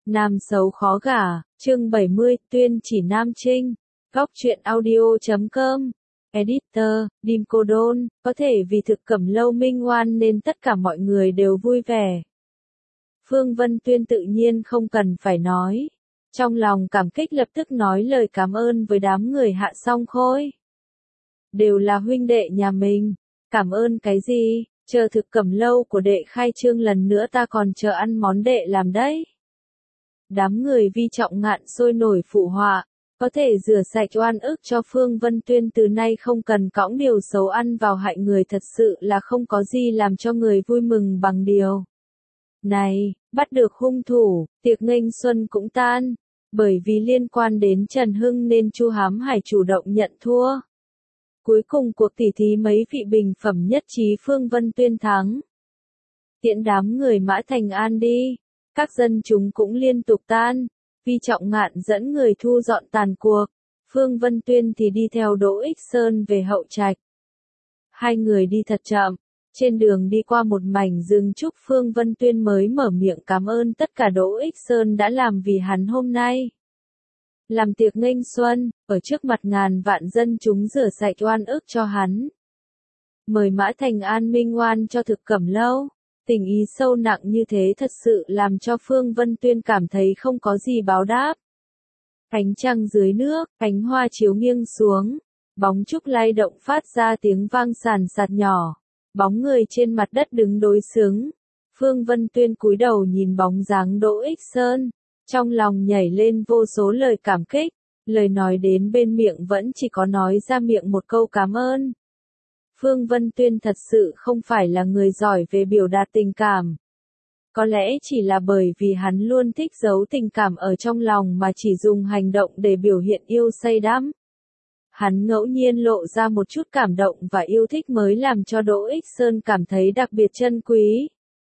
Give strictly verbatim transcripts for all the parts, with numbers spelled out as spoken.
Nam xấu khó gả, chương bảy mươi, tuyên chỉ nam trinh. Góc truyện audio chấm com. Editor, Dim Cô Đôn, có thể vì thực cẩm lâu minh oan nên tất cả mọi người đều vui vẻ. Phương Vân Tuyên tự nhiên không cần phải nói. Trong lòng cảm kích lập tức nói lời cảm ơn với đám người Hạ Song Khôi. Đều là huynh đệ nhà mình. Cảm ơn cái gì, chờ thực cẩm lâu của đệ khai trương lần nữa ta còn chờ ăn món đệ làm đấy. Đám người Vi Trọng Ngạn sôi nổi phụ họa, có thể rửa sạch oan ức cho Phương Vân Tuyên từ nay không cần cõng điều xấu ăn vào hại người, thật sự là không có gì làm cho người vui mừng bằng điều này. Bắt được hung thủ, tiệc nghênh xuân cũng tan, bởi vì liên quan đến Trần Hưng nên Chu Hám Hải chủ động nhận thua. Cuối cùng cuộc tỉ thí mấy vị bình phẩm nhất trí Phương Vân Tuyên thắng. Tiễn đám người Mã Thành An đi, các dân chúng cũng liên tục tan. Vi Trọng Ngạn dẫn người thu dọn tàn cuộc, Phương Vân Tuyên thì đi theo Đỗ Ích Sơn về Hậu Trạch. Hai người đi thật chậm, trên đường đi qua một mảnh rừng trúc, Phương Vân Tuyên mới mở miệng cảm ơn tất cả Đỗ Ích Sơn đã làm vì hắn hôm nay. Làm tiệc nghênh xuân, ở trước mặt ngàn vạn dân chúng rửa sạch oan ức cho hắn. Mời Mã Thành An minh oan cho thực cẩm lâu. Tình ý sâu nặng như thế thật sự làm cho Phương Vân Tuyên cảm thấy không có gì báo đáp. Ánh trăng dưới nước, cánh hoa chiếu nghiêng xuống, bóng trúc lay động phát ra tiếng vang sàn sạt nhỏ, bóng người trên mặt đất đứng đối xứng. Phương Vân Tuyên cúi đầu nhìn bóng dáng Đỗ Ích Sơn, trong lòng nhảy lên vô số lời cảm kích, lời nói đến bên miệng vẫn chỉ có nói ra miệng một câu cảm ơn. Phương Vân Tuyên thật sự không phải là người giỏi về biểu đạt tình cảm. Có lẽ chỉ là bởi vì hắn luôn thích giấu tình cảm ở trong lòng mà chỉ dùng hành động để biểu hiện yêu say đắm. Hắn ngẫu nhiên lộ ra một chút cảm động và yêu thích mới làm cho Đỗ Ích Sơn cảm thấy đặc biệt trân quý.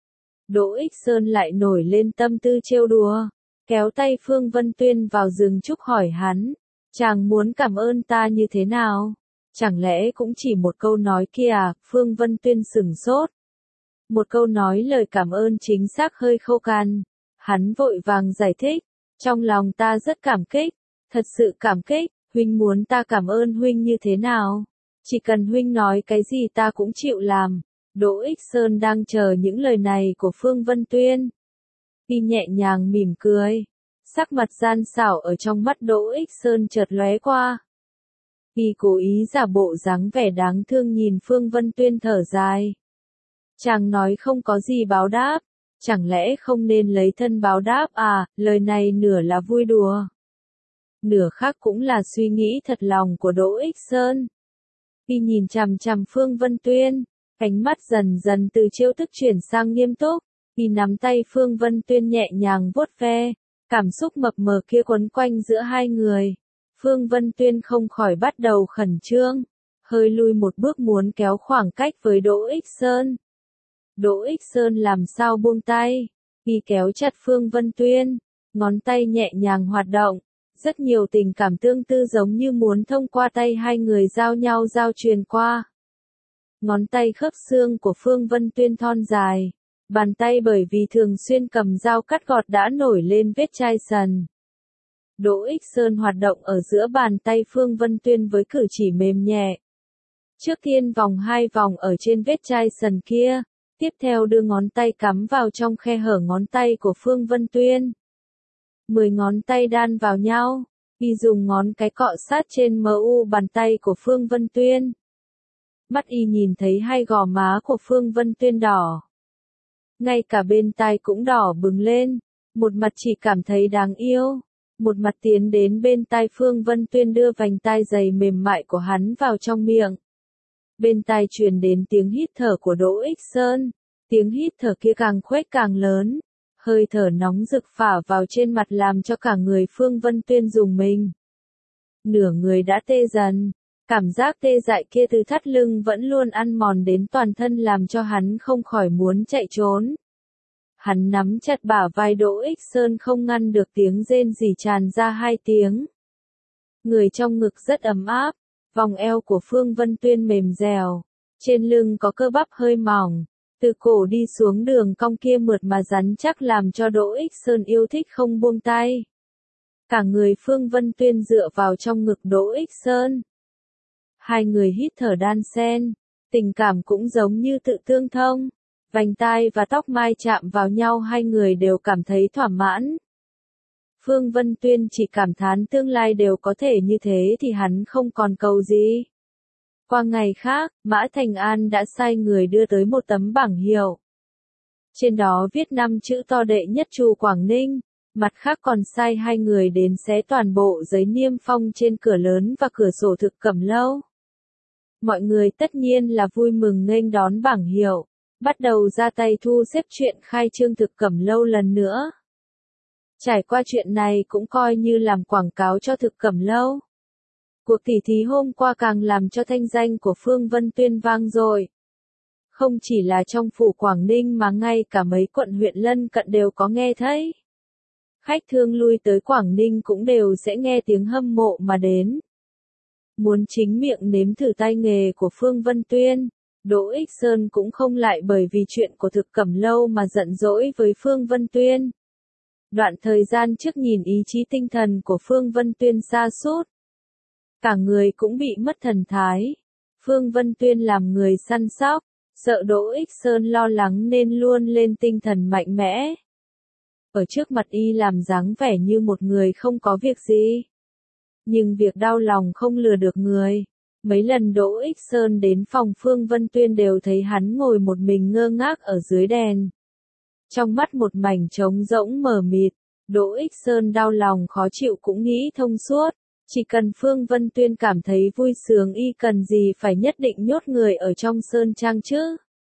Đỗ Ích Sơn lại nổi lên tâm tư trêu đùa, kéo tay Phương Vân Tuyên vào rừng trúc hỏi hắn, chàng muốn cảm ơn ta như thế nào? Chẳng lẽ cũng chỉ một câu nói kia à? Phương Vân Tuyên sửng sốt. Một câu nói lời cảm ơn chính xác hơi khô khan. Hắn vội vàng giải thích, trong lòng ta rất cảm kích, thật sự cảm kích, huynh muốn ta cảm ơn huynh như thế nào? Chỉ cần huynh nói cái gì ta cũng chịu làm. Đỗ Ích Sơn đang chờ những lời này của Phương Vân Tuyên. Y nhẹ nhàng mỉm cười, sắc mặt gian xảo ở trong mắt Đỗ Ích Sơn chợt lóe qua. Y cố ý giả bộ dáng vẻ đáng thương nhìn Phương Vân Tuyên thở dài. Chàng nói không có gì báo đáp, chẳng lẽ không nên lấy thân báo đáp à? Lời này nửa là vui đùa, nửa khác cũng là suy nghĩ thật lòng của Đỗ Ích Sơn. Y nhìn chằm chằm Phương Vân Tuyên, ánh mắt dần dần từ trêu tức chuyển sang nghiêm túc. Y nắm tay Phương Vân Tuyên nhẹ nhàng vuốt ve, cảm xúc mập mờ kia quấn quanh giữa hai người. Phương Vân Tuyên không khỏi bắt đầu khẩn trương, hơi lui một bước muốn kéo khoảng cách với Đỗ Ích Sơn. Đỗ Ích Sơn làm sao buông tay, y kéo chặt Phương Vân Tuyên, ngón tay nhẹ nhàng hoạt động, rất nhiều tình cảm tương tư giống như muốn thông qua tay hai người giao nhau giao truyền qua. Ngón tay khớp xương của Phương Vân Tuyên thon dài, bàn tay bởi vì thường xuyên cầm dao cắt gọt đã nổi lên vết chai sần. Đỗ Ích Sơn hoạt động ở giữa bàn tay Phương Vân Tuyên với cử chỉ mềm nhẹ. Trước tiên vòng hai vòng ở trên vết chai sần kia, tiếp theo đưa ngón tay cắm vào trong khe hở ngón tay của Phương Vân Tuyên. Mười ngón tay đan vào nhau, y dùng ngón cái cọ sát trên mờ u bàn tay của Phương Vân Tuyên. Mắt y nhìn thấy hai gò má của Phương Vân Tuyên đỏ. Ngay cả bên tai cũng đỏ bừng lên, một mặt chỉ cảm thấy đáng yêu. Một mặt tiến đến bên tai Phương Vân Tuyên đưa vành tai dày mềm mại của hắn vào trong miệng. Bên tai truyền đến tiếng hít thở của Đỗ Ích Sơn, tiếng hít thở kia càng khuếch càng lớn, hơi thở nóng rực phả vào trên mặt làm cho cả người Phương Vân Tuyên rùng mình. Nửa người đã tê dần, cảm giác tê dại kia từ thắt lưng vẫn luôn ăn mòn đến toàn thân làm cho hắn không khỏi muốn chạy trốn. Hắn nắm chặt bả vai Đỗ Ích Sơn không ngăn được tiếng rên rỉ tràn ra hai tiếng. Người trong ngực rất ấm áp, vòng eo của Phương Vân Tuyên mềm dẻo, trên lưng có cơ bắp hơi mỏng, Từ cổ đi xuống đường cong kia mượt mà rắn chắc làm cho Đỗ Ích Sơn yêu thích không buông tay. Cả người Phương Vân Tuyên dựa vào trong ngực Đỗ Ích Sơn. Hai người hít thở đan xen, tình cảm cũng giống như tự tương thông. Vành tai và tóc mai chạm vào nhau hai người đều cảm thấy thỏa mãn. Phương Vân Tuyên chỉ cảm thán tương lai đều có thể như thế thì hắn không còn cầu gì. Qua ngày khác, Mã Thành An đã sai người đưa tới một tấm bảng hiệu. Trên đó viết năm chữ to đệ nhất Trù Quảng Ninh, mặt khác còn sai hai người đến xé toàn bộ giấy niêm phong trên cửa lớn và cửa sổ thực cẩm lâu. Mọi người tất nhiên là vui mừng nghênh đón bảng hiệu, bắt đầu ra tay thu xếp chuyện khai trương thực cẩm lâu lần nữa. Trải qua chuyện này cũng coi như làm quảng cáo cho thực cẩm lâu. Cuộc tỉ thí hôm qua càng làm cho thanh danh của Phương Vân Tuyên vang dội. Không chỉ là trong phủ Quảng Ninh mà ngay cả mấy quận huyện lân cận đều có nghe thấy. Khách thương lui tới Quảng Ninh cũng đều sẽ nghe tiếng hâm mộ mà đến. Muốn chính miệng nếm thử tay nghề của Phương Vân Tuyên, Đỗ Ích Sơn cũng không lại bởi vì chuyện của thực cẩm lâu mà giận dỗi với Phương Vân Tuyên. Đoạn thời gian trước nhìn ý chí tinh thần của Phương Vân Tuyên sa sút, cả người cũng bị mất thần thái. Phương Vân Tuyên làm người săn sóc, sợ Đỗ Ích Sơn lo lắng nên luôn lên tinh thần mạnh mẽ. Ở trước mặt y làm dáng vẻ như một người không có việc gì. Nhưng việc đau lòng không lừa được người. Mấy lần Đỗ Ích Sơn đến phòng Phương Vân Tuyên đều thấy hắn ngồi một mình ngơ ngác ở dưới đèn. Trong mắt một mảnh trống rỗng mờ mịt, Đỗ Ích Sơn đau lòng khó chịu cũng nghĩ thông suốt. Chỉ cần Phương Vân Tuyên cảm thấy vui sướng y cần gì phải nhất định nhốt người ở trong sơn trang chứ.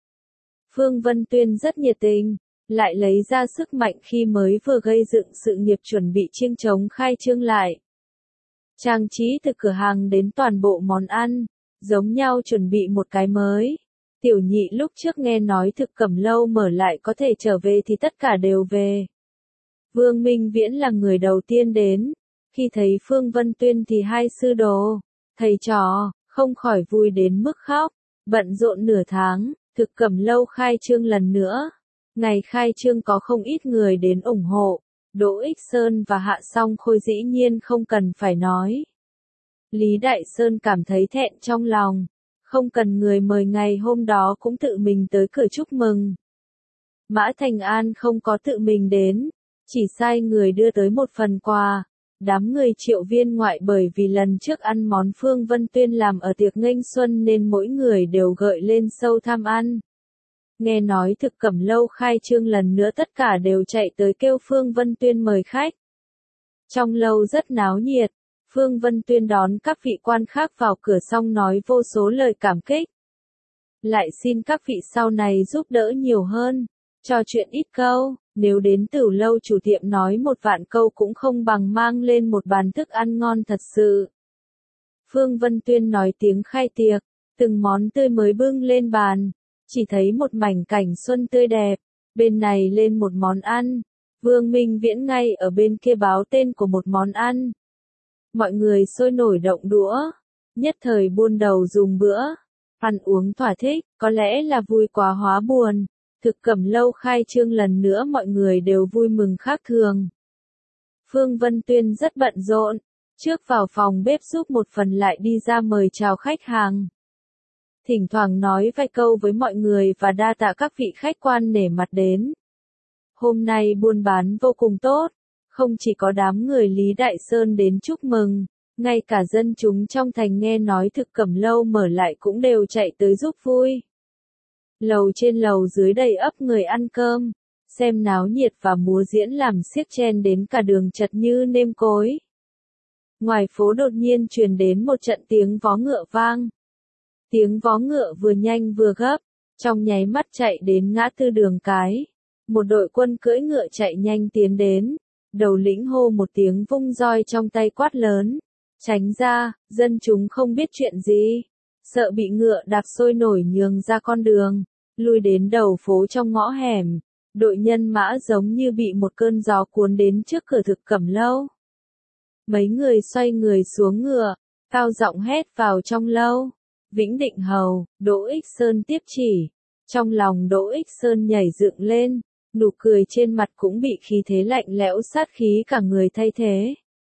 Phương Vân Tuyên rất nhiệt tình, lại lấy ra sức mạnh khi mới vừa gây dựng sự nghiệp chuẩn bị chiêng trống khai trương lại. Trang trí từ cửa hàng đến toàn bộ món ăn, giống nhau chuẩn bị một cái mới. Tiểu nhị lúc trước nghe nói thực cẩm lâu mở lại có thể trở về thì tất cả đều về. Vương Minh Viễn là người đầu tiên đến. Khi thấy Phương Vân Tuyên thì hai sư đồ, thầy trò, không khỏi vui đến mức khóc. Bận rộn nửa tháng, thực cẩm lâu khai trương lần nữa. Ngày khai trương có không ít người đến ủng hộ. Đỗ Ích Sơn và Hạ Song Khôi dĩ nhiên không cần phải nói. Lý Đại Sơn cảm thấy thẹn trong lòng. Không cần người mời ngày hôm đó cũng tự mình tới cửa chúc mừng. Mã Thành An không có tự mình đến, chỉ sai người đưa tới một phần quà. Đám người Triệu Viên ngoại bởi vì lần trước ăn món Phương Vân Tuyên làm ở tiệc nghênh xuân nên mỗi người đều gợi lên sâu tham ăn. Nghe nói thực cẩm lâu khai trương lần nữa tất cả đều chạy tới kêu Phương Vân Tuyên mời khách. Trong lâu rất náo nhiệt, Phương Vân Tuyên đón các vị quan khác vào cửa xong nói vô số lời cảm kích. Lại xin các vị sau này giúp đỡ nhiều hơn, trò chuyện ít câu. Nếu đến Tửu lâu chủ tiệm nói một vạn câu cũng không bằng mang lên một bàn thức ăn ngon thật sự. Phương Vân Tuyên nói tiếng khai tiệc, từng món tươi mới bưng lên bàn, chỉ thấy một mảnh cảnh xuân tươi đẹp, bên này lên một món ăn, Vương Minh Viễn ngay ở bên kia báo tên của một món ăn. Mọi người sôi nổi động đũa, nhất thời buôn đầu dùng bữa, ăn uống thỏa thích, có lẽ là vui quá hóa buồn. Thực cẩm lâu khai trương lần nữa mọi người đều vui mừng khác thường. Phương Vân Tuyên rất bận rộn, trước vào phòng bếp giúp một phần lại đi ra mời chào khách hàng. Thỉnh thoảng nói vài câu với mọi người và đa tạ các vị khách quan nể mặt đến. Hôm nay buôn bán vô cùng tốt, không chỉ có đám người Lý Đại Sơn đến chúc mừng, ngay cả dân chúng trong thành nghe nói thực cẩm lâu mở lại cũng đều chạy tới giúp vui. Lầu trên lầu dưới đầy ắp người ăn cơm, xem náo nhiệt và múa diễn làm xiếc chen đến cả đường chật như nêm cối. Ngoài phố đột nhiên truyền đến một trận tiếng vó ngựa vang. Tiếng vó ngựa vừa nhanh vừa gấp, trong nháy mắt chạy đến ngã tư đường cái. Một đội quân cưỡi ngựa chạy nhanh tiến đến, đầu lĩnh hô một tiếng vung roi trong tay quát lớn. Tránh ra, dân chúng không biết chuyện gì, sợ bị ngựa đạp sôi nổi nhường ra con đường. Lui đến đầu phố trong ngõ hẻm, đội nhân mã giống như bị một cơn gió cuốn đến trước cửa thực cẩm lâu. Mấy người xoay người xuống ngựa, cao giọng hét vào trong lâu. Vĩnh Định Hầu, Đỗ Ích Sơn tiếp chỉ. Trong lòng Đỗ Ích Sơn nhảy dựng lên, nụ cười trên mặt cũng bị khí thế lạnh lẽo sát khí cả người thay thế.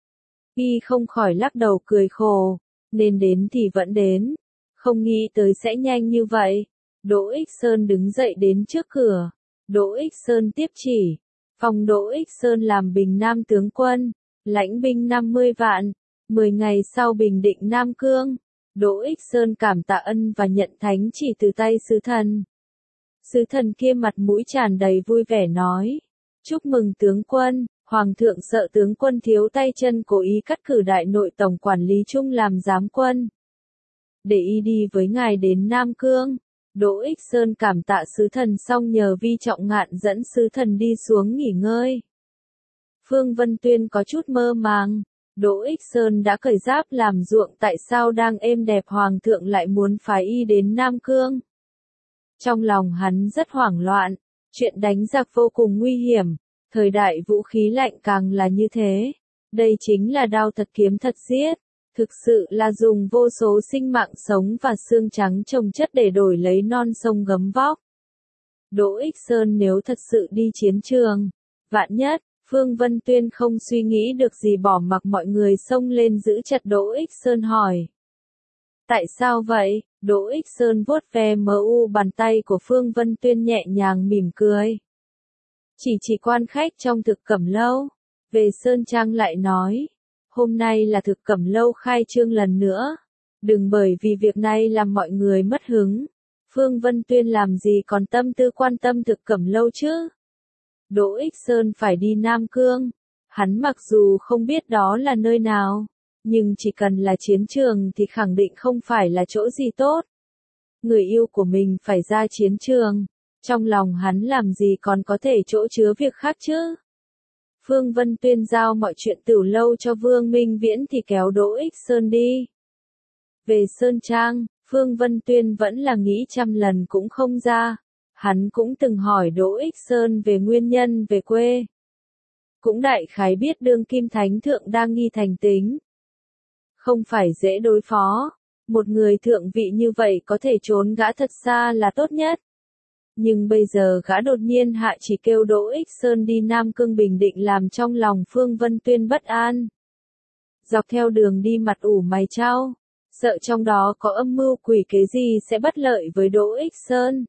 Y không khỏi lắc đầu cười khổ, nên đến thì vẫn đến, không nghĩ tới sẽ nhanh như vậy. Đỗ Ích Sơn đứng dậy đến trước cửa, Đỗ Ích Sơn tiếp chỉ, phong Đỗ Ích Sơn làm Bình Nam tướng quân, lãnh binh năm mươi vạn, mười ngày sau bình định Nam Cương. Đỗ Ích Sơn cảm tạ ân và nhận thánh chỉ từ tay sứ thần. Sứ thần kia mặt mũi tràn đầy vui vẻ nói, chúc mừng tướng quân, Hoàng thượng sợ tướng quân thiếu tay chân cố ý cắt cử đại nội tổng quản Lý Trung làm giám quân, để y đi với ngài đến Nam Cương. Đỗ Ích Sơn cảm tạ sứ thần xong nhờ Vi Trọng Ngạn dẫn sứ thần đi xuống nghỉ ngơi. Phương Vân Tuyên có chút mơ màng, Đỗ Ích Sơn đã cởi giáp làm ruộng, tại sao đang êm đẹp Hoàng thượng lại muốn phái y đến Nam Cương? Trong lòng hắn rất hoảng loạn, chuyện đánh giặc vô cùng nguy hiểm, thời đại vũ khí lạnh càng là như thế. Đây chính là đao thật kiếm thật giết, thực sự là dùng vô số sinh mạng sống và xương trắng chồng chất để đổi lấy non sông gấm vóc. Đỗ Ích Sơn nếu thật sự đi chiến trường, vạn nhất, Phương Vân Tuyên không suy nghĩ được gì bỏ mặc mọi người xông lên giữ chặt Đỗ Ích Sơn hỏi. Tại sao vậy? Đỗ Ích Sơn vuốt ve mờ u bàn tay của Phương Vân Tuyên nhẹ nhàng mỉm cười. Chỉ chỉ quan khách trong Thực Cẩm Lâu, về Sơn Trang lại nói, hôm nay là Thực Cẩm Lâu khai trương lần nữa, đừng bởi vì việc này làm mọi người mất hứng. Phương Vân Tuyên làm gì còn tâm tư quan tâm Thực Cẩm Lâu chứ? Đỗ Ích Sơn phải đi Nam Cương, hắn mặc dù không biết đó là nơi nào, nhưng chỉ cần là chiến trường thì khẳng định không phải là chỗ gì tốt. Người yêu của mình phải ra chiến trường, trong lòng hắn làm gì còn có thể chỗ chứa việc khác chứ? Phương Vân Tuyên giao mọi chuyện Tửu Lâu cho Vương Minh Viễn thì kéo Đỗ Ích Sơn đi. Về Sơn Trang, Phương Vân Tuyên vẫn là nghĩ trăm lần cũng không ra. Hắn cũng từng hỏi Đỗ Ích Sơn về nguyên nhân về quê. Cũng đại khái biết đương kim thánh thượng đang nghi thành tính. Không phải dễ đối phó, một người thượng vị như vậy có thể trốn gã thật xa là tốt nhất. Nhưng bây giờ gã đột nhiên hạ chỉ kêu Đỗ Ích Sơn đi Nam Cương bình định làm trong lòng Phương Vân Tuyên bất an. Dọc theo đường đi mặt ủ mày chau, sợ trong đó có âm mưu quỷ kế gì sẽ bất lợi với Đỗ Ích Sơn.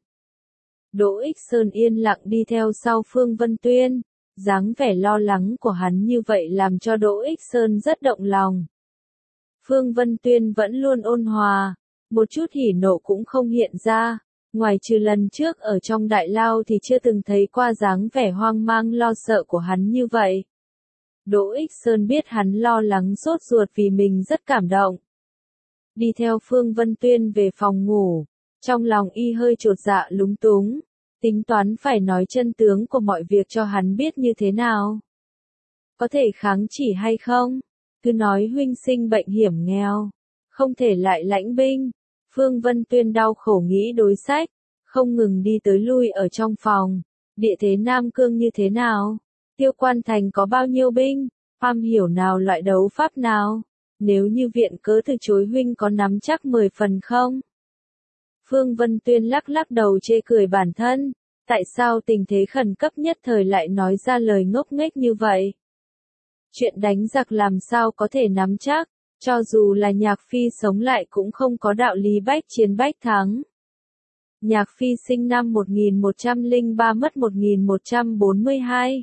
Đỗ Ích Sơn yên lặng đi theo sau Phương Vân Tuyên, dáng vẻ lo lắng của hắn như vậy làm cho Đỗ Ích Sơn rất động lòng. Phương Vân Tuyên vẫn luôn ôn hòa, một chút hỉ nộ cũng không hiện ra, ngoài trừ lần trước ở trong đại lao thì chưa từng thấy qua dáng vẻ hoang mang lo sợ của hắn như vậy. Đỗ Ích Sơn biết hắn lo lắng sốt ruột vì mình rất cảm động. Đi theo Phương Vân Tuyên về phòng ngủ, trong lòng y hơi chột dạ lúng túng, tính toán phải nói chân tướng của mọi việc cho hắn biết như thế nào. Có thể kháng chỉ hay không? Cứ nói huynh sinh bệnh hiểm nghèo, không thể lại lãnh binh. Phương Vân Tuyên đau khổ nghĩ đối sách, không ngừng đi tới lui ở trong phòng. Địa thế Nam Cương như thế nào? Tiêu Quan Thành có bao nhiêu binh? Am hiểu nào loại đấu pháp nào? Nếu như viện cớ từ chối huynh có nắm chắc mười phần không? Phương Vân Tuyên lắc lắc đầu chê cười bản thân, tại sao tình thế khẩn cấp nhất thời lại nói ra lời ngốc nghếch như vậy? Chuyện đánh giặc làm sao có thể nắm chắc, cho dù là Nhạc Phi sống lại cũng không có đạo lý bách chiến bách thắng. Nhạc Phi sinh năm một nghìn một trăm lẻ ba mất một nghìn một trăm bốn mươi hai.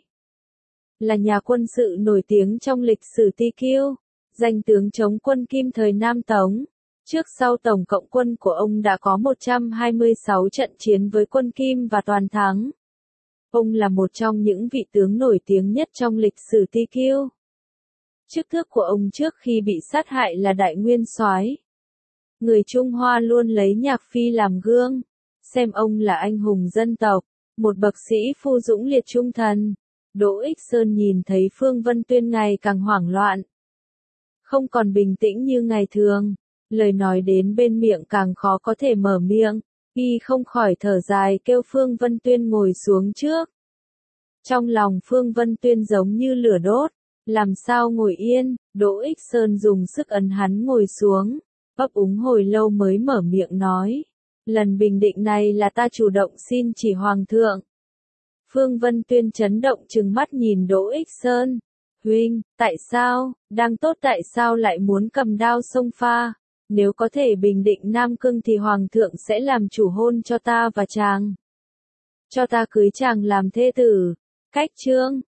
Là nhà quân sự nổi tiếng trong lịch sử Ti Kiêu, danh tướng chống quân Kim thời Nam Tống. Trước sau tổng cộng quân của ông đã có một trăm hai mươi sáu trận chiến với quân Kim và toàn thắng. Ông là một trong những vị tướng nổi tiếng nhất trong lịch sử Ti Kiêu. Chức tước của ông trước khi bị sát hại là Đại Nguyên Soái. Người Trung Hoa luôn lấy Nhạc Phi làm gương, xem ông là anh hùng dân tộc, một bậc sĩ phu dũng liệt trung thần. Đỗ Ích Sơn nhìn thấy Phương Vân Tuyên ngày càng hoảng loạn, không còn bình tĩnh như ngày thường, lời nói đến bên miệng càng khó có thể mở miệng, y không khỏi thở dài kêu Phương Vân Tuyên ngồi xuống trước. Trong lòng Phương Vân Tuyên giống như lửa đốt, làm sao ngồi yên? Đỗ Ích Sơn dùng sức ấn hắn ngồi xuống, ấp úng hồi lâu mới mở miệng nói, Lần bình định này là ta chủ động xin chỉ Hoàng thượng. Phương Vân Tuyên chấn động trừng mắt nhìn Đỗ Ích Sơn. Huynh, tại sao, đang tốt tại sao lại muốn cầm đao xông pha? Nếu có thể bình định Nam Cương thì Hoàng thượng sẽ làm chủ hôn cho ta và chàng. Cho ta cưới chàng làm thê tử. Cách chương.